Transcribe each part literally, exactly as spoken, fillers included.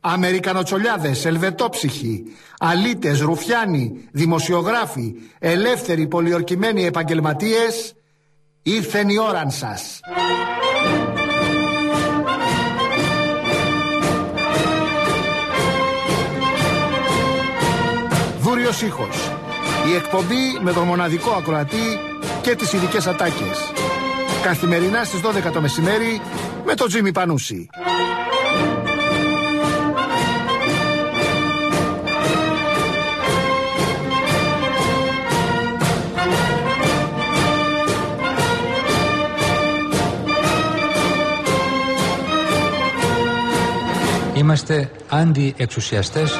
Αμερικανοτσολιάδες, ελβετόψυχοι, αλήτες, ρουφιάνοι, δημοσιογράφοι, ελεύθεροι πολιορκημένοι επαγγελματίες, ήρθεν η ώραν σας. Δούριος ήχος. Η εκπομπή με τον μοναδικό ακροατή και τις ειδικές ατάκες. Καθημερινά στις δώδεκα το μεσημέρι με τον Τζίμι Πανούση. Είμαστε αντιεξουσιαστές.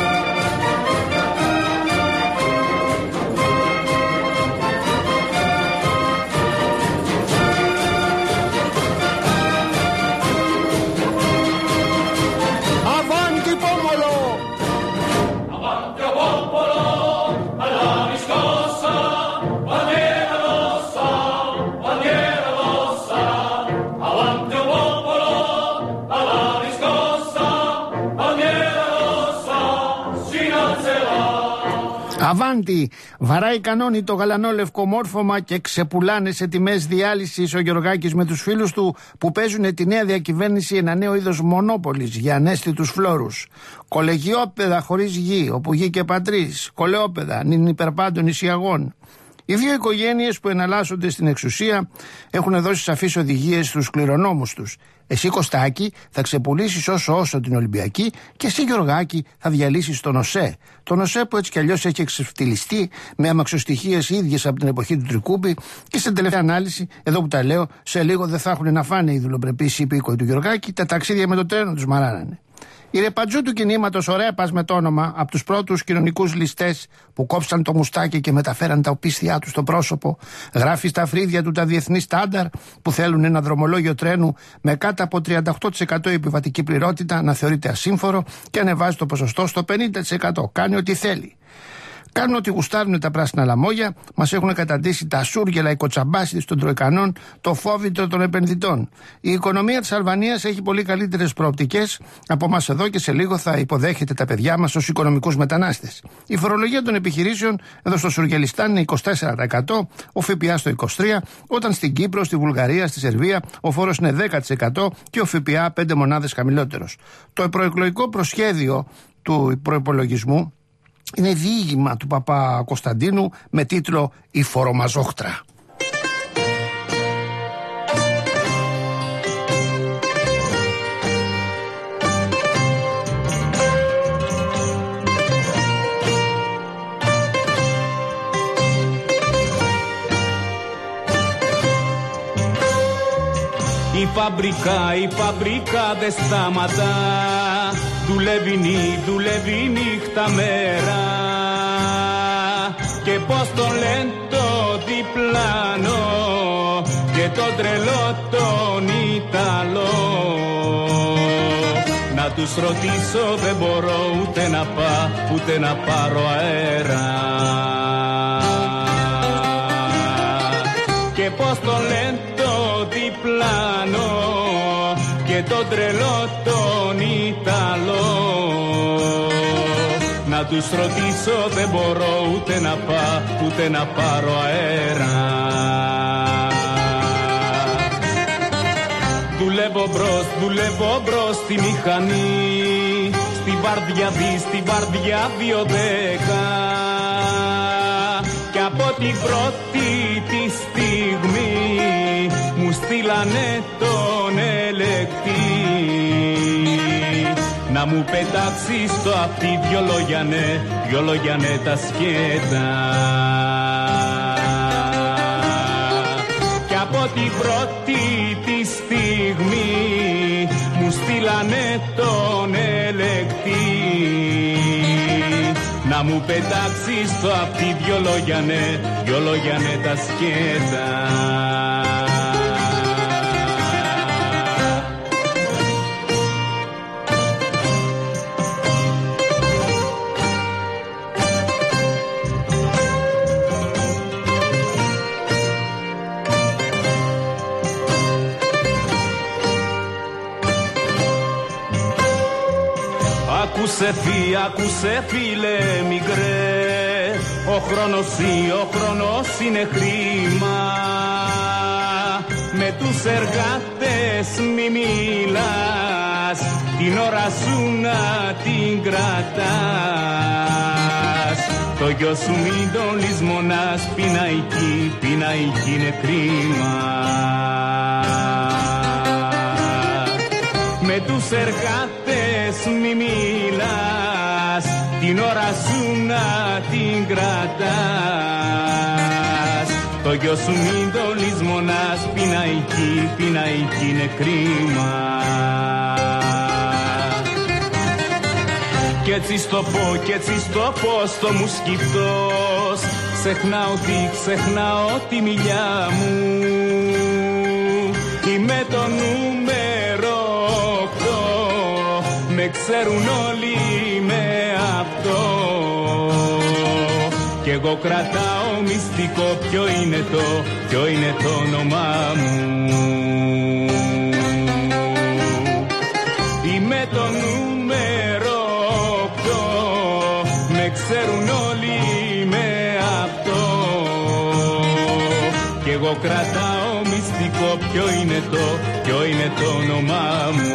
Αβάντι, βαράει κανόνι το γαλανόλευκο μόρφωμα και ξεπουλάνε σε τιμές διάλυσης ο Γεωργάκης με τους φίλους του που παίζουν τη νέα διακυβέρνηση ένα νέο είδος μονόπολης για ανέστητους φλόρους. Κολεγιόπεδα χωρίς γη, όπου γη και πατρίς, κολεόπεδα, νυν υπερπάντων νησιαγών. Οι δύο οικογένειες που εναλλάσσονται στην εξουσία έχουν δώσει σαφείς οδηγίες στους κληρονόμους τους. Εσύ, Κωστάκη, θα ξεπουλήσεις όσο όσο την Ολυμπιακή και εσύ, Γεωργάκη, θα διαλύσεις τον ΟΣΕ. Τον ΟΣΕ που έτσι κι αλλιώς έχει εξευτυλιστεί με αμαξοστοιχίες ίδιες από την εποχή του Τρικούμπη και στην τελευταία ανάλυση, εδώ που τα λέω, σε λίγο δεν θα έχουν να φάνε οι δουλοπρεπείς υπήκοοι του Γεωργάκη, τα ταξίδια με το τρένο τους μαράνανε. Η ρεπατζού του κινήματος, ο Ρέπας με το όνομα, από τους πρώτους κοινωνικούς ληστές που κόψαν το μουστάκι και μεταφέραν τα οπίστια του στο πρόσωπο, γράφει στα φρύδια του τα διεθνή στάνταρ που θέλουν ένα δρομολόγιο τρένου με κάτω από τριάντα οκτώ τοις εκατό επιβατική πληρότητα να θεωρείται ασύμφορο και ανεβάζει το ποσοστό στο πενήντα τοις εκατό. Κάνει ό,τι θέλει. Κάνουν ότι γουστάρουν τα πράσινα λαμόγια, μας έχουν καταντήσει τα σούργελα, οι κοτσαμπάσιδες των τροικανών, το φόβητρο των επενδυτών. Η οικονομία της Αλβανίας έχει πολύ καλύτερες προοπτικές από μας εδώ και σε λίγο θα υποδέχεται τα παιδιά μας ως οικονομικούς μετανάστες. Η φορολογία των επιχειρήσεων εδώ στο Σουργελιστάν είναι είκοσι τέσσερα τοις εκατό, ο ΦΠΑ στο είκοσι τρία τοις εκατό, όταν στην Κύπρο, στη Βουλγαρία, στη Σερβία ο φόρος είναι δέκα τοις εκατό και ο ΦΠΑ πέντε μονάδες χαμηλότερος. Το προεκλογικό προσχέδιο του προϋπολογισμού είναι διήγημα του Παπα Κωνσταντίνου με τίτλο «Η φορομαζόχτρα». Η φαμπρικά, η φαμπρικά δεν σταματά, δουλεύει νύ, δουλεύει νύχτα μέρα. Και πως το λένε το διπλάνο και το τρελό τον Ιταλό. Να τους ρωτήσω δεν μπορώ ούτε να πάω ούτε να πάρω αέρα. Και πως το λένε το διπλάνο και το τρελό τον Ιταλό. Να τους ρωτήσω δεν μπορώ ούτε να πάω ούτε να πάρω αέρα. Δουλεύω μπρος, δουλεύω μπρος στη μηχανή, στη βάρδια δι, στη βάρδια δύο δέκα. Και από την πρώτη τη στιγμή μου στείλανε τον ελεκτή να μου πετάξει στο αυτί δυο λόγια ναι, δυο λόγια ναι τα σκέτα. Και από την πρώτη τη στιγμή μου στείλανε τον ελεκτή να μου πετάξει στο αυτί δυο λόγια ναι, δυο λόγια ναι τα σκέτα. Άκουσε θεία, άκουσε φίλε μικρέ, ο χρόνος ή ο χρόνος είναι χρήμα. Με τους εργάτες μη μιλάς, την ώρα σου να την κρατάς. Το γιο σου μην τον λησμονάς, πειναϊκή, πειναϊκή είναι κρίμα. Με τους εργάτες μη μιλάς, την ώρα σου να την κρατάς. Το γιο σου μην το λησμονάς, πειναϊκή, πειναϊκή είναι κρίμα. Κι έτσι στο πω, κι έτσι στο πω στο μου σκυφτός, ξεχνάω τι, ξεχνάω τη μιλιά μου. Είμαι το νούμερο οκτώ, με ξέρουν όλοι με αυτό. Κι εγώ κρατάω μυστικό, ποιο είναι το, ποιο είναι το όνομά μου. Είμαι το νούμερο οκτώ, με ξέρουν όλοι με αυτό. Κι εγώ κρατάω μυστικό, ποιο είναι το, ποιο είναι το όνομά μου.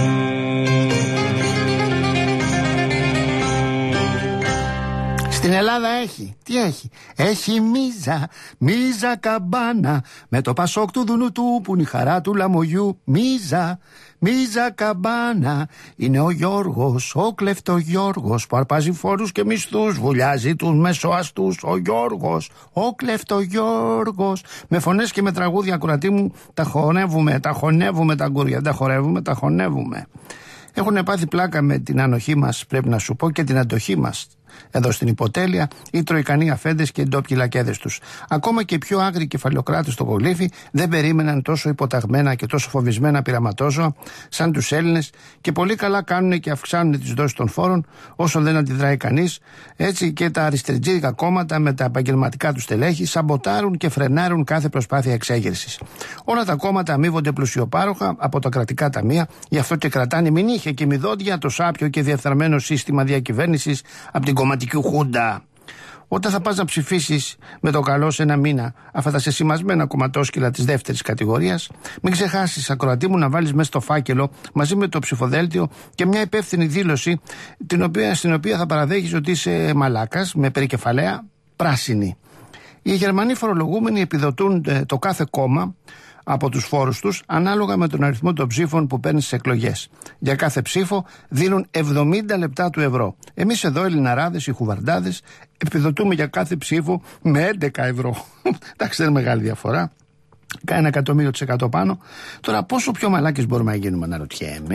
Στην Ελλάδα έχει, τι έχει, έχει Μίζα, Μίζα Καμπάνα, με το Πασόκ του Δουνουτού που είναι η χαρά του Λαμογιού. Μίζα, Μίζα Καμπάνα, είναι ο Γιώργος, ο κλεφτογιώργος που αρπάζει φόρους και μισθούς, βουλιάζει τους μεσοαστούς. Ο Γιώργος, ο κλεφτογιώργος. Με φωνές και με τραγούδια, ακροατή μου, τα χωνεύουμε, τα χωνεύουμε τα γκούρια, τα χορεύουμε, τα χωνεύουμε. Έχουν πάθει πλάκα με την ανοχή μας, πρέπει να σου πω, και την αντοχή μας εδώ στην υποτέλεια, οι τροϊκανοί αφέντες και οι ντόπιοι λακέδες τους. Ακόμα και οι πιο άγριοι κεφαλαιοκράτες στο κολύφι δεν περίμεναν τόσο υποταγμένα και τόσο φοβισμένα πειραματόζωα σαν τους Έλληνες, και πολύ καλά κάνουν και αυξάνουν τις δόσεις των φόρων όσο δεν αντιδράει κανείς. Έτσι και τα αριστεριτζίδικα κόμματα με τα επαγγελματικά τους στελέχη σαμποτάρουν και φρενάρουν κάθε προσπάθεια εξέγερσης. Όλα τα κόμματα αμείβονται πλουσιοπάροχα από τα κρατικά ταμεία, γι' αυτό και κρατάνε μηνύχια και μηδόντια το σάπιο και διεφθαρμένο σύστημα διακυβέρνησης από την κομματική χούντα. Όταν θα πας να ψηφίσεις με το καλό σε ένα μήνα αυτά τα σεσημασμένα κομματόσκυλα της δεύτερης κατηγορίας, μην ξεχάσεις, ακροατή μου, να βάλεις μέσα στο φάκελο μαζί με το ψηφοδέλτιο και μια υπεύθυνη δήλωση, την οποία, στην οποία θα παραδέχεις ότι είσαι μαλάκας με περικεφαλαία πράσινη. Οι Γερμανοί φορολογούμενοι επιδοτούν το κάθε κόμμα από τους φόρους τους ανάλογα με τον αριθμό των ψήφων που παίρνει στις εκλογές. Για κάθε ψήφο δίνουν εβδομήντα λεπτά του ευρώ. Εμείς εδώ, Ελληναράδες, οι χουβαρντάδες, επιδοτούμε για κάθε ψήφο με έντεκα ευρώ. Εντάξει, δεν είναι μεγάλη διαφορά. Κάνει ένα εκατομμύριο της εκατό πάνω. Τώρα, πόσο πιο μαλάκες μπορούμε να γίνουμε, αναρωτιέμαι.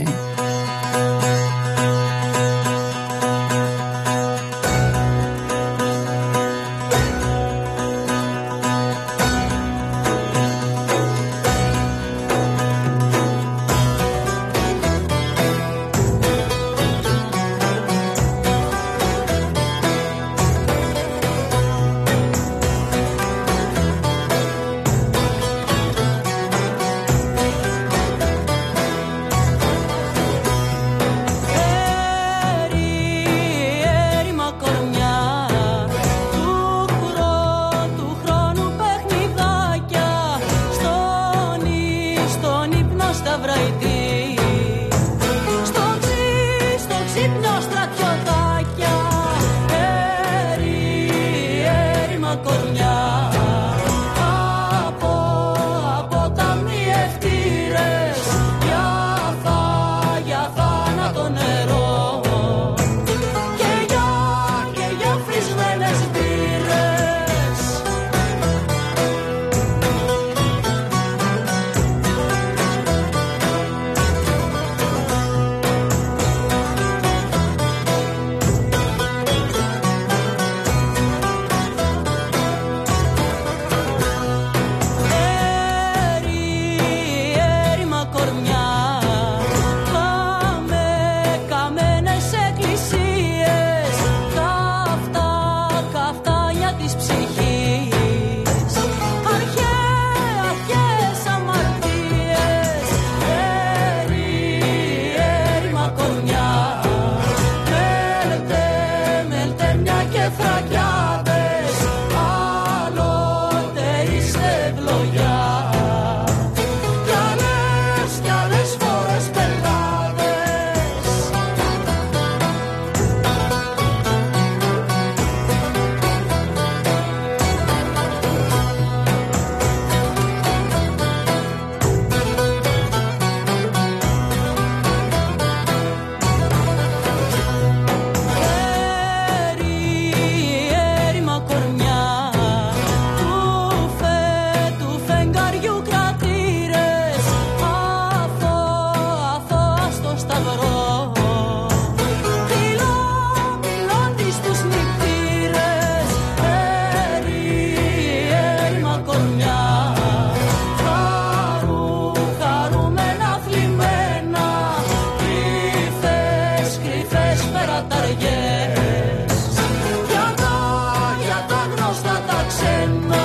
χιλιάδες περαταριές για τα, για τα γνωστά τα ξένα.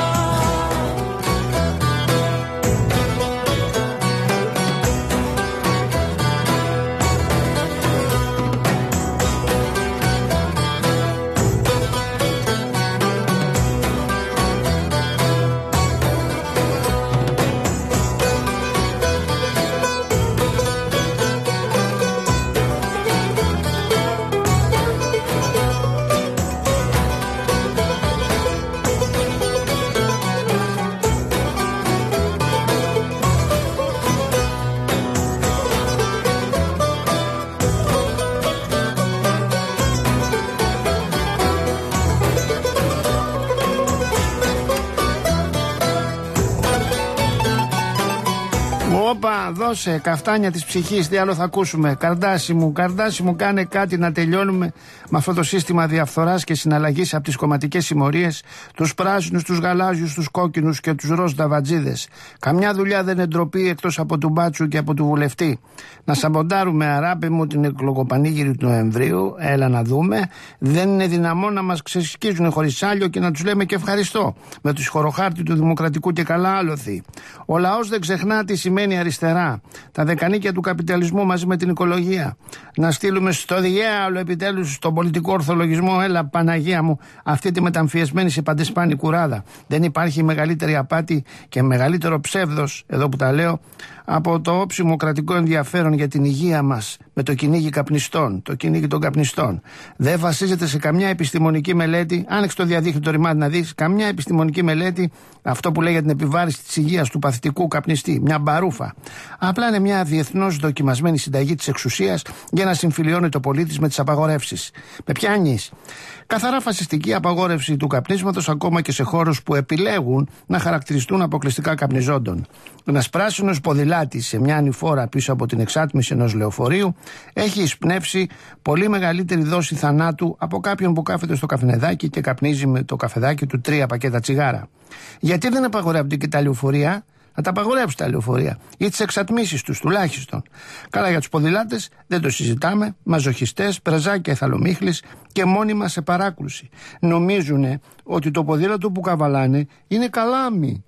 Όπα, δώσε καφτάνια της ψυχής, τι άλλο θα ακούσουμε. Καρδάσι μου, Καρδάσι μου, κάνε κάτι να τελειώνουμε με αυτό το σύστημα διαφθοράς και συναλλαγής από τις κομματικές συμμορίες, τους πράσινους, τους γαλάζιους, τους κόκκινους και τους ροζ νταβατζίδες. Καμιά δουλειά δεν είναι ντροπή εκτός από του μπάτσου και από του βουλευτή. Να σαμποντάρουμε, αράπη μου, την εκλογοπανήγυρη του Νοεμβρίου, έλα να δούμε. Δεν είναι δυναμό να μας ξεσκίζουν χωρίς άλιο και να τους λέμε και ευχαριστώ. Με τους χωροχάρτη του Δημοκρατικού και καλά άλοθη. Ο λαός δεν ξεχνά τι σημαίνει αριστερά. Τα δεκανίκια του καπιταλισμού μαζί με την οικολογία. Να στείλουμε στο διάολο επιτέλους στον πολιτικό ορθολογισμό. Έλα, Παναγία μου, αυτή τη μεταμφιεσμένη σε παντεσπάνη κουράδα. Δεν υπάρχει μεγαλύτερη απάτη και μεγαλύτερο ψεύδος, εδώ που τα λέω, από το όψιμο κρατικό ενδιαφέρον για την υγεία μας με το κυνήγι καπνιστών, το κυνήγι των καπνιστών. Δεν βασίζεται σε καμιά επιστημονική μελέτη. Άνοιξε το διαδίκτυο το ρημάδι να δεις. Καμιά επιστημονική μελέτη αυτό που λέει για την επιβάρηση της υγείας του παθητικού καπνιστή. Μια μπαρούφα. Απλά είναι μια διεθνώς δοκιμασμένη συνταγή της εξουσίας για να συμφιλιώνει το πολίτης με τις απαγορεύσεις. Με πιάνεις. Καθαρά φασιστική απαγόρευση του καπνίσματος ακόμα και σε χώρους που επιλέγουν να χαρακτηριστούν αποκλειστικά καπνιζόντων. Ένας πράσινος ποδηλάτης σε μια ανηφόρα πίσω από την εξάτμιση ενός λεωφορείου έχει εισπνεύσει πολύ μεγαλύτερη δόση θανάτου από κάποιον που κάθεται στο καφενεδάκι και καπνίζει με το καφεδάκι του τρία πακέτα τσιγάρα. Γιατί δεν απαγορεύονται και τα λεωφορεία? Να τα απαγορεύσει τα λεωφορεία ή τις εξατμίσεις τους τουλάχιστον. Καλά, για τους ποδηλάτες δεν το συζητάμε. Μαζοχιστές, πρεζάκια εθαλομίχλης και μόνιμα σε παράκρουση. Νομίζουνε ότι το ποδήλατο που καβαλάνε είναι καλάμι.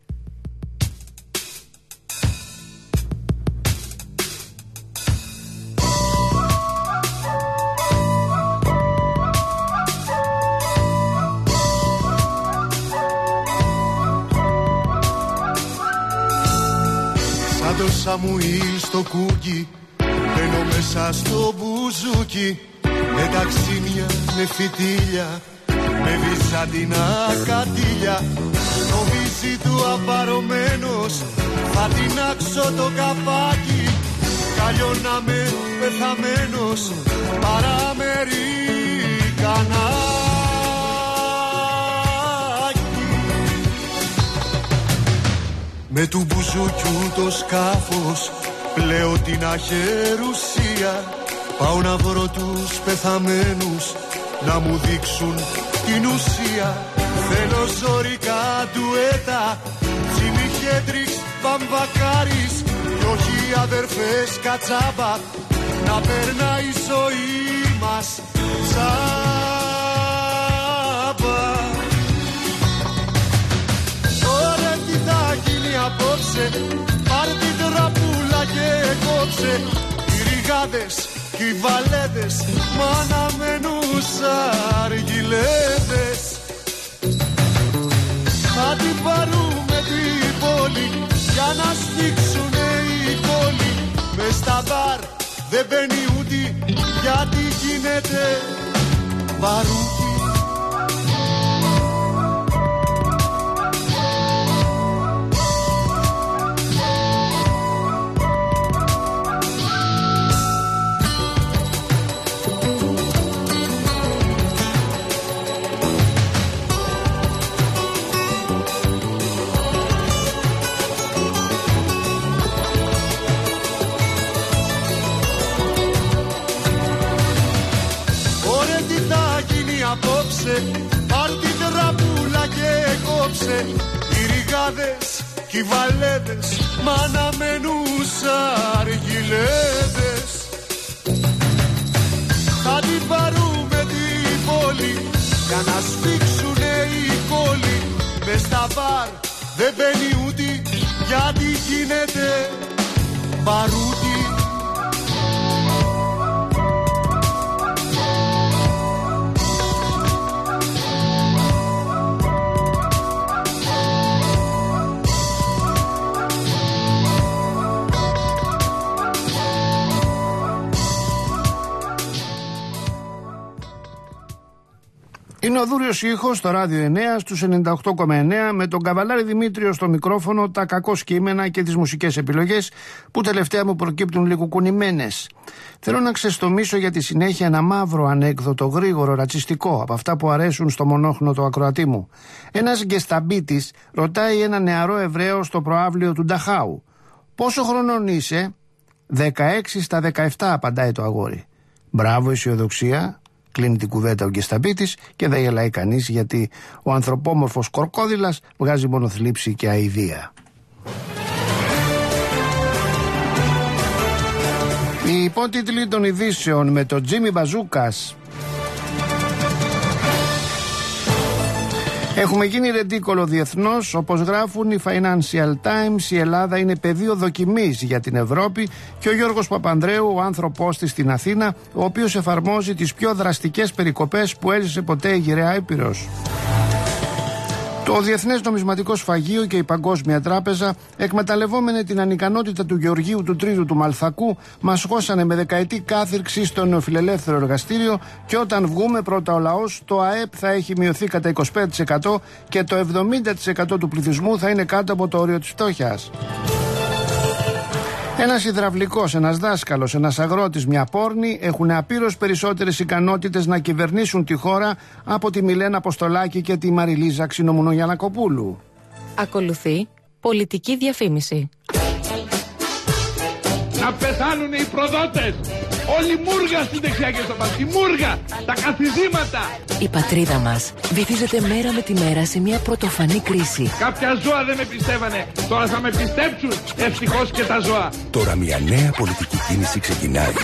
Το σαμουί στο κούκι, μπαίνω μέσα στο μπουζούκι, με ταξίμια, με φυτίλια, με βυζαντινά κατήλια. Νομίζει του απαρωμένος, θα τεινάξω το καπάκι, καλλιό να με πεθαμένος, παραμερικανά. Με του μπουζούκιου το σκάφος πλέω την αχερουσία. Πάω να βρω τους πεθαμένους να μου δείξουν την ουσία. Θέλω ζωρικά ντουέτα, Τζίμι Χέντριξ, Βαμβακάρης, κι όχι αδερφές Κατσάμπα, να περνάει η ζωή μας τσάμπα. Ωραία, τι θα γίνει απόψε, πάρε την τραπούλα και κόψε. Οι ριγάδες και οι βαλέτες μ' αναμένουν αργυλέδες. Θα την πάρουμε την πόλη για να σφίξουνε οι κόλλοι. Μες στα μπαρ δεν μπαίνει ούτε γιατί γίνεται μπαρούκι. Πάρ' την τραπούλα και κόψε. Οι ριγάδες και οι βαλέτες μ' αναμένουν αργυλέδες. Θα την για να σφίξουνε οι κόλλοι. Μες στα μπαρ δεν μπαίνει ούτε γιατί γίνεται μπαρούτι. Είναι ο Δούριος ήχος στο Ράδιο εννέα στους ενενήντα οκτώ κόμμα εννέα με τον Καβαλάρη Δημήτριο στο μικρόφωνο, τα κακό κείμενα και τις μουσικές επιλογές που τελευταία μου προκύπτουν λίγο κουνημένες. Θέλω να ξεστομίσω για τη συνέχεια ένα μαύρο ανέκδοτο, γρήγορο, ρατσιστικό, από αυτά που αρέσουν στο μονόχνοτο ακροατή μου. Ένας γκεσταμπίτης ρωτάει ένα νεαρό Εβραίο στο προαύλιο του Νταχάου. «Πόσο χρονών είσαι?» «δεκαέξι στα δεκαεπτά», απαντάει το αγόρι. «Μπράβο, αισιοδοξία». Κλείνει την κουβέντα ο γκεσταμπίτης και δεν γελάει κανείς, γιατί ο ανθρωπόμορφος κορκόδηλας βγάζει μόνο θλίψη και αηδία. Οι υπότιτλοι των ειδήσεων με τον Τζίμι Μπαζούκας. Έχουμε γίνει ρεντίκολο διεθνώς, όπως γράφουν οι Financial Times. Η Ελλάδα είναι πεδίο δοκιμής για την Ευρώπη και ο Γιώργος Παπανδρέου, ο άνθρωπός της στην Αθήνα, ο οποίος εφαρμόζει τις πιο δραστικές περικοπές που έζησε ποτέ η γυραιά Ήπειρος. Το Διεθνές Νομισματικό Σφαγείο και η Παγκόσμια Τράπεζα, εκμεταλλευόμενοι την ανικανότητα του Γεωργίου του Τρίτου του Μαλθακού, μας χώσανε με δεκαετή κάθυρξη στο νεοφιλελεύθερο εργαστήριο και όταν βγούμε πρώτα ο λαός, το ΑΕΠ θα έχει μειωθεί κατά είκοσι πέντε τοις εκατό και το εβδομήντα τοις εκατό του πληθυσμού θα είναι κάτω από το όριο της φτώχειας. Ένας υδραυλικός, ένας δάσκαλος, ένας αγρότης, μια πόρνη έχουν απείρως περισσότερες ικανότητες να κυβερνήσουν τη χώρα από τη Μιλένα Αποστολάκη και τη Μαριλίζα Ξινομουνογιανακοπούλου. Ακολουθεί πολιτική διαφήμιση. Να πεθάνουν οι προδότες! Όλη μούργα στην δεξιά και στο πάση. Μούργα! Τα καθιδήματα! Η πατρίδα μας βυθίζεται μέρα με τη μέρα σε μια πρωτοφανή κρίση. Κάποια ζώα δεν με πιστεύανε. Τώρα θα με πιστέψουν. Ευτυχώς και τα ζώα. Τώρα μια νέα πολιτική κίνηση ξεκινάει.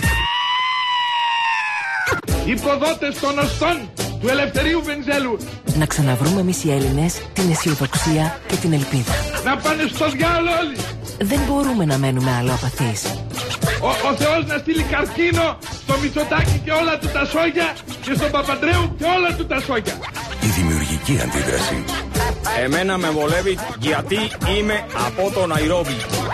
Οι προδότες των οστών του Ελευθερίου Βενιζέλου. Να ξαναβρούμε εμείς οι Έλληνες την αισιοδοξία και την ελπίδα. Να πάνε στο διάολο όλοι. Δεν μπορούμε να μένουμε άλλο απαθείς. Ο, ο Θεός να στείλει καρκίνο στο Μητσοτάκη και όλα του τα σόγια και στον Παπαντρέου και όλα του τα σόγια. Η δημιουργική αντίδραση. Εμένα με βολεύει γιατί είμαι από το Ναϊρόμπι.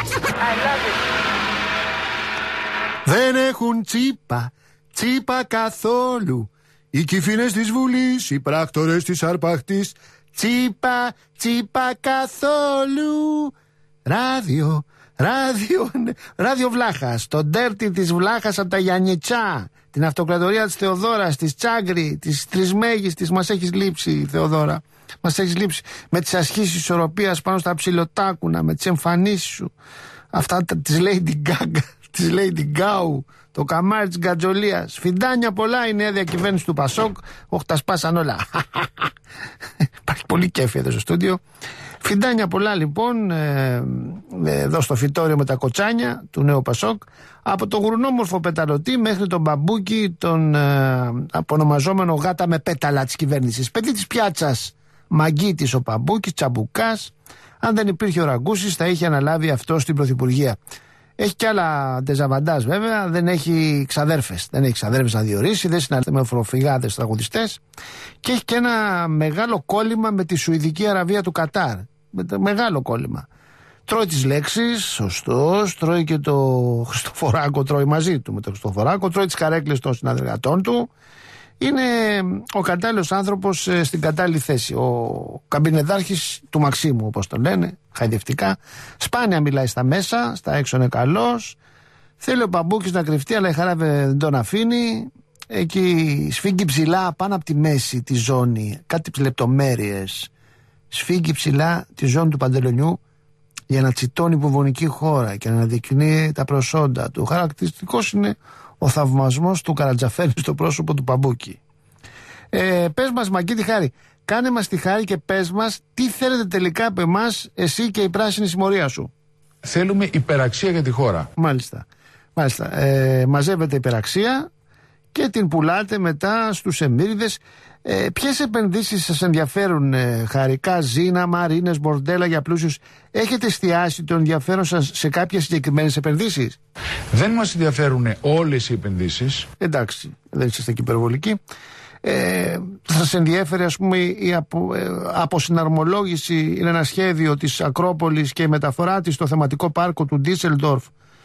Δεν έχουν τσίπα, τσίπα καθόλου. Οι κυφίνες της Βουλής, οι πράκτορες της Αρπαχτής. Τσίπα, τσίπα καθόλου. Ράδιο, ράδιο, ράδιο Βλάχας. Το ντέρτι της Βλάχας από τα Γιαννιτσά. Την αυτοκρατορία της Θεοδόρας, της Τσάγκρη, της Τρισμέγιστης. Μας έχεις λείψει, Θεοδόρα. Μας έχεις λείψει. Με τις ασχήσεις ισορροπίας πάνω στα ψιλοτάκουνα, με τις εμφανίσεις σου. Αυτά της Lady Gaga, της Lady Gau. Το καμάρι της Γκατζολίας. Φιντάνια πολλά η νέα διακυβέρνηση του Πασόκ. Όχι, τα σπάσαν όλα. Υπάρχει πολύ κέφι εδώ στο στούντιο. Φιντάνια πολλά λοιπόν ε, εδώ στο φυτόριο με τα κοτσάνια του νέου Πασόκ. Από το γουρνόμορφο πεταλωτή μέχρι τον μπαμπούκι, τον ε, απονομαζόμενο γάτα με πέταλα της κυβέρνησης. Παιδί της πιάτσας, μαγκίτης ο μπαμπούκης, τσαμπουκάς. Αν δεν υπήρχε ο Ραγκούσης θα είχε αναλάβει αυτό στην Πρωθυπουργία. Έχει κι άλλα ντεζαβαντάζ βέβαια, δεν έχει ξαδέρφες. Δεν έχει ξαδέρφες να διορίσει, δεν συναντάται με φοροφυγάδες τραγουδιστές. Και έχει και ένα μεγάλο κόλλημα με τη Σουηδική Αραβία του Κατάρ. Μεγάλο κόλλημα. Τρώει τις λέξεις, σωστός, τρώει και το Χριστοφοράκο, τρώει μαζί του με το Χριστοφοράκο, τρώει τις καρέκλες των συναδεργατών του. Είναι ο κατάλληλος άνθρωπος στην κατάλληλη θέση. Ο καμπινεδάρχης του Μαξίμου, όπως το λένε, χαϊδευτικά. Σπάνια μιλάει στα μέσα, στα έξω είναι καλός. Θέλει ο Παμπούκης να κρυφτεί, αλλά η χαρά δεν τον αφήνει. Εκεί σφίγγει ψηλά πάνω από τη μέση τη ζώνη, κάτι λεπτομέρειες. Σφίγγει ψηλά τη ζώνη του Παντελονιού για να τσιτώνει υποβονική χώρα και να αναδεικνύει τα προσόντα του. Χαρακτηριστικός είναι ο θαυμασμός του Καρατζαφέρη στο πρόσωπο του Παμπούκη. Ε, πες μας, Μαγκίτη Χάρη, κάνε μας τη χάρη και πες μας τι θέλετε τελικά από εμάς, εσύ και η πράσινη συμμορία σου. Θέλουμε υπεραξία για τη χώρα. Μάλιστα. Μάλιστα. Ε, μαζεύεται υπεραξία και την πουλάτε μετά στους εμμύριδες. Ε, ποιες επενδύσεις σας ενδιαφέρουν, ε, χαρικά, ζήνα, μαρίνες, μπορντέλα για πλούσιους? Έχετε εστιάσει το ενδιαφέρον σας σε κάποιες συγκεκριμένες επενδύσεις? Δεν μας ενδιαφέρουν όλες οι επενδύσεις. Εντάξει, δεν είσαστε και υπερβολικοί. Ε, θα σας ενδιέφερε, ας πούμε, η απο, ε, αποσυναρμολόγηση, είναι ένα σχέδιο της Ακρόπολης και η μεταφορά της στο θεματικό πάρκο του Ντίσελντορφ,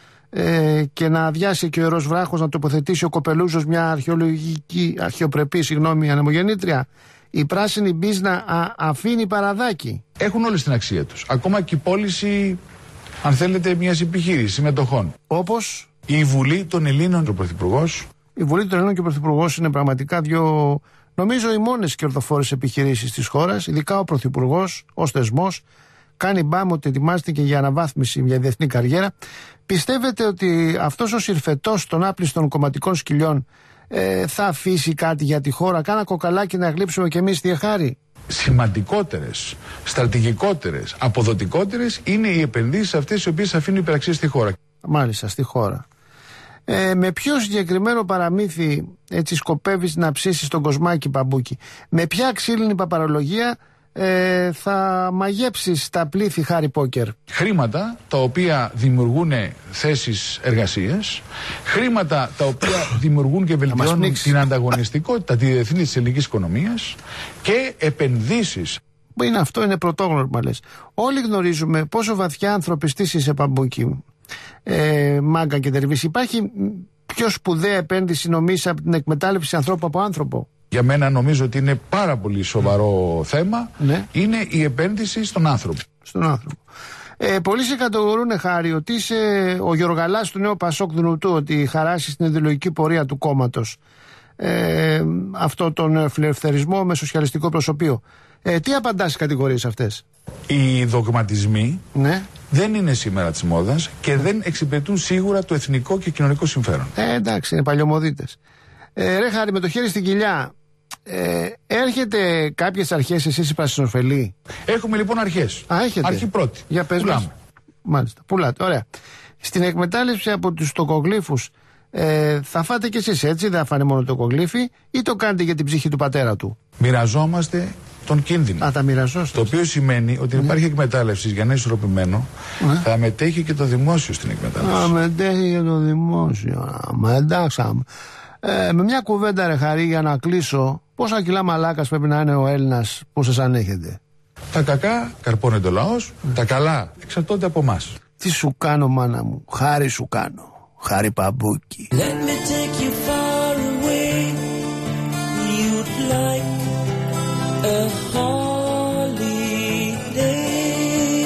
ε, και να αδειάσει και ο Ιερός Βράχος να τοποθετήσει ο Κοπελούζος μια αρχαιολογική, αρχαιοπρεπή, συγγνώμη, ανεμογεννήτρια. Η πράσινη μπίζνα α, αφήνει παραδάκι. Έχουν όλες την αξία τους. Ακόμα και η πώληση, αν θέλετε, μιας επιχείρησης συμμετοχών. Όπως η Βουλή των Ελλήνων, ο Πρωθυπουργός. Η Βουλή των Ελλήνων και ο Πρωθυπουργός είναι πραγματικά δύο, νομίζω, οι μόνες κερδοφόρες επιχειρήσεις της χώρας. Ειδικά ο Πρωθυπουργός ως θεσμός κάνει μπάμ ότι ετοιμάστηκε για αναβάθμιση, για διεθνή καριέρα. Πιστεύετε ότι αυτός ο συρφετός των άπλιστων κομματικών σκυλιών ε, θα αφήσει κάτι για τη χώρα? Κάνα κοκαλάκι να γλύψουμε κι εμείς τη χάρη? Σημαντικότερες, στρατηγικότερες, αποδοτικότερες είναι οι επενδύσεις αυτές οι οποίες αφήνουν υπεραξίες στη χώρα. Μάλιστα, στη χώρα. Ε, με ποιο συγκεκριμένο παραμύθι έτσι σκοπεύεις να ψήσεις τον Κοσμάκη, Παμπούκη? Με ποια ξύλινη παπαρολογία ε, θα μαγέψεις τα πλήθη Χάρι Πόκερ? Χρήματα τα οποία δημιουργούν θέσεις εργασίας, χρήματα τα οποία δημιουργούν και βελτιώνουν την ανταγωνιστικότητα, τη διεθνή της ελληνικής οικονομίας, και επενδύσεις. Είναι αυτό, είναι πρωτόγνωρο, λες. Όλοι γνωρίζουμε πόσο βαθιά ανθρωπιστής είσαι, Παμπούκη, ε, μάγκα και τερβίση. Υπάρχει πιο σπουδαία επένδυση, νομίζεις, από την εκμετάλλευση ανθρώπου από άνθρωπο? Για μένα νομίζω ότι είναι πάρα πολύ σοβαρό θέμα. Ναι. Είναι η επένδυση στον άνθρωπο. Στον άνθρωπο. Ε, πολλοί σε κατηγορούν, Χάρη, ότι είσαι ο Γιωργαλάς του νέου Πασόκ Δουνουτού, ότι χαράσει την ιδεολογική πορεία του κόμματος ε, αυτό τον φιλελευθερισμό με σοσιαλιστικό προσωπείο. Ε, τι απαντάς στις κατηγορίες αυτές? Οι δογματισμοί, ναι, δεν είναι σήμερα της μόδας και δεν εξυπηρετούν σίγουρα το εθνικό και κοινωνικό συμφέρον. Ε, εντάξει, είναι παλιωμοδίτες. Ε, ρε Χάρη, με το χέρι στην κοιλιά, ε, έρχεται κάποιες αρχές εσείς οι πρασινοφελοί? Έχουμε λοιπόν αρχές. Α, έχετε. Αρχή πρώτη. Για πες μας. Μάλιστα, πουλάτε, ωραία. Στην εκμετάλλευση από τους τοκογλύφους, ε, θα φάτε κι εσείς, έτσι? Δεν θα φάνε μόνο τοκογλύφοι, ή το κάνετε για την ψυχή του πατέρα του? Μοιραζόμαστε τον κίνδυνο. Α, τα μοιραζόστε. Το οποίο σημαίνει ότι αν ναι. υπάρχει εκμετάλλευση για να είναι ισορροπημένο, ναι. θα μετέχει και το δημόσιο στην εκμετάλλευση. Α, μετέχει και το δημόσιο. Μα εντάξει. Ε, με μια κουβέντα, ρε Χαρή, για να κλείσω, πόσα κιλά μαλάκας πρέπει να είναι ο Έλληνας που σας ανέχεται? Τα κακά καρπώνεται ο λαός, mm. τα καλά εξαρτώνται από εμάς. Τι σου κάνω, μάνα μου? Χάρη σου κάνω. Χάρη Παμπούκη. Let me take you far away. You'd like a holiday.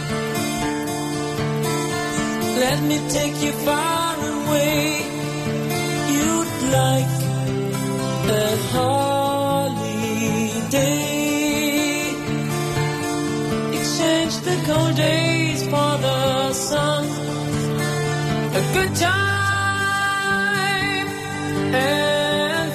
Let me take you far away. You'd like a holiday. Exchange the cold days for the sun. A good time and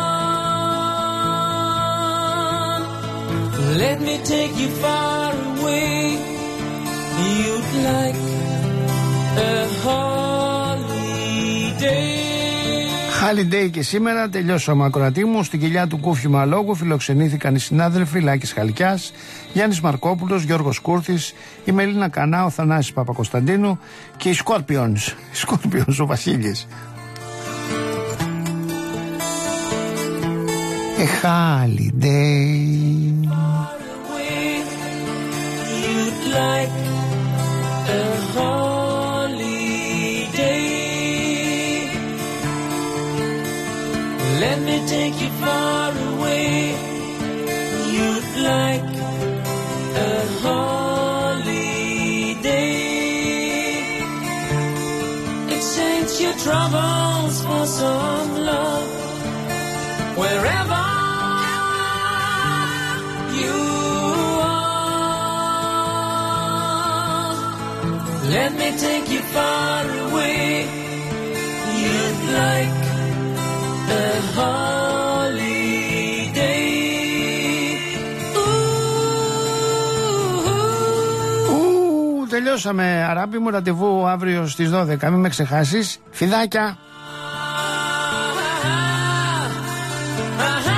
fun. Let me take you far away. You'd like a holiday. Holiday και σήμερα τελειώσαμε, ακροατή μου. Στην κοιλιά του Κούφιου Μαλόγου φιλοξενήθηκαν οι συνάδελφοι Λάκης Χαλκιάς, Γιάννης Μαρκόπουλος, Γιώργος Κούρθης, η Μελίνα Κανά, ο Θανάσης Παπακοσταντίνου και οι Σκόρπιονς, οι Σκόρπιονς, ο Βασίλης. A holiday. You'd like a holiday. Let me take you far away. You'd like a holiday. Exchange your troubles for some love. Wherever you are, let me take you far away. You'd like a holiday. Ου, τελειώσαμε, αράπη μου. Ραντεβού αύριο στις δώδεκα. Μην με ξεχάσεις. Φιδάκια. I